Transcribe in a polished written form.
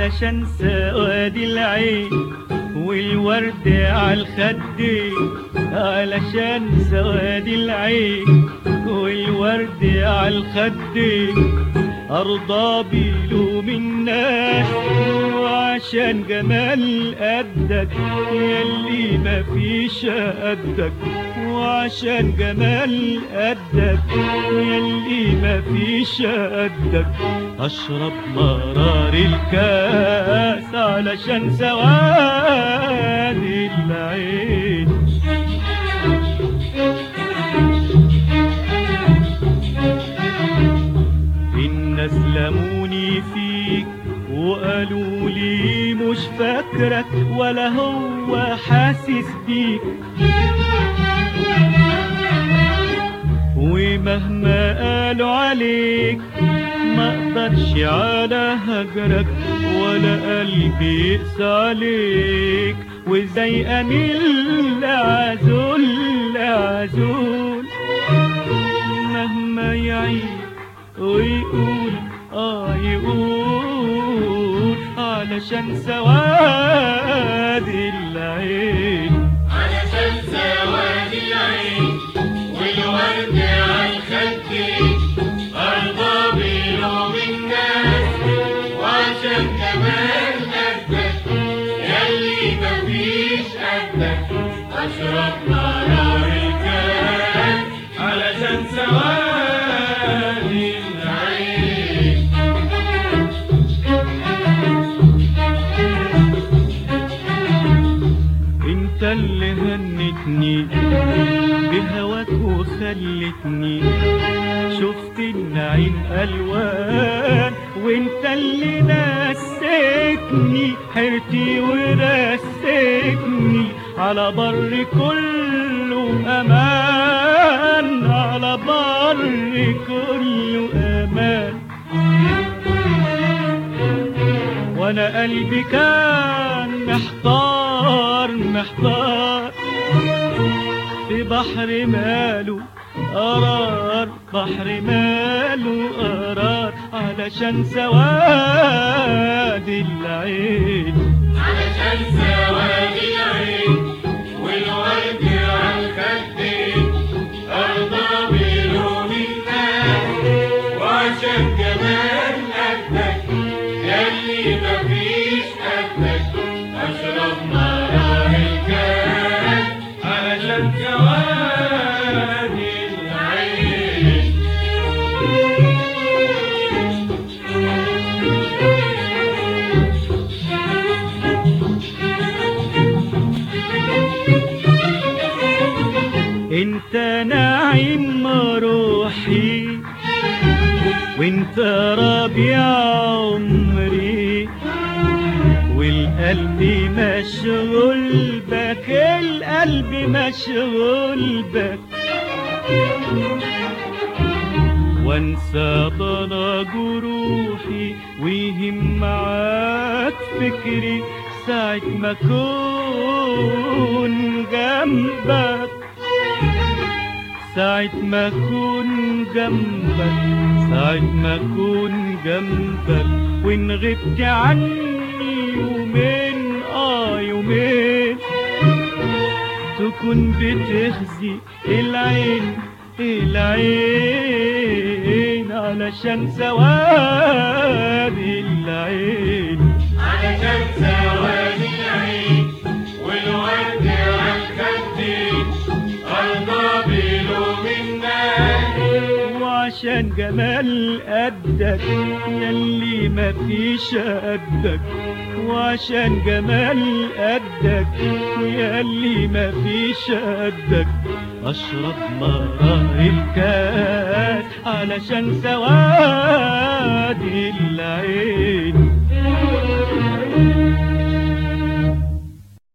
علشان سواد العين والورد عالخدين، علشان سواد العين والورد عالخدين، أرضى بلوم الناس وعشان جمال قدك ياللي مفيش قدك، وعشان جمال قدك ياللي مفيش قدك، أشرب مرار الكاس علشان سواد العين. الناس لموني فيك وقالوا لي مش فاكرك ولا هو حاسس بيك، ومهما قالوا عليك ما اقدرش على هجرك ولا قلبي يقسى عليك، وازاي اميل لعزول لعزول مهما يعيد ويقول يقول علشان سواد العين، علشان سواد العين والورد عالخدين، أرضى بلوم الناس وعشان جمال قدك ياللي مفيش قدك، أشرب مرار الكاس علشان سواد اللي هنتني بهواك وخلتني شفت النعيم ألوان، وانت اللي نسيتني حيرتي ورسيتني على بر كله أمان، على بر كله أمان، وانا قلبي كان محتار محتار في بحر ماله قرار، بحر ماله قرار علشان سواد العين، علشان سواد العين والورد عالخدين، أرضى بلوم الناس وعشان جمال قدك ياللي مفيش قدك، أشرب مرار الكاس علشان سواد العين. انت نعيم روحي وانت ربيع عمري، والقلب مشغول بك، القلب مشغول بك، وانسى ضنا جروحي ويهم معاك فكري ساعة ما اكون جنبك، ساعة ما اكون جنبك، ساعة ما اكون جنبك، وان غبت عني يومين يومين تكون بتخزي العين العين علشان سواد العين، علشان سواد العين والورد عالخدين، أرضى بلوم الناس وعشان جمال قدك ياللي مفيش قدك، وعشان جمال قدك ياللي مفيش قدك، أشرب مرار الكاس علشان سواد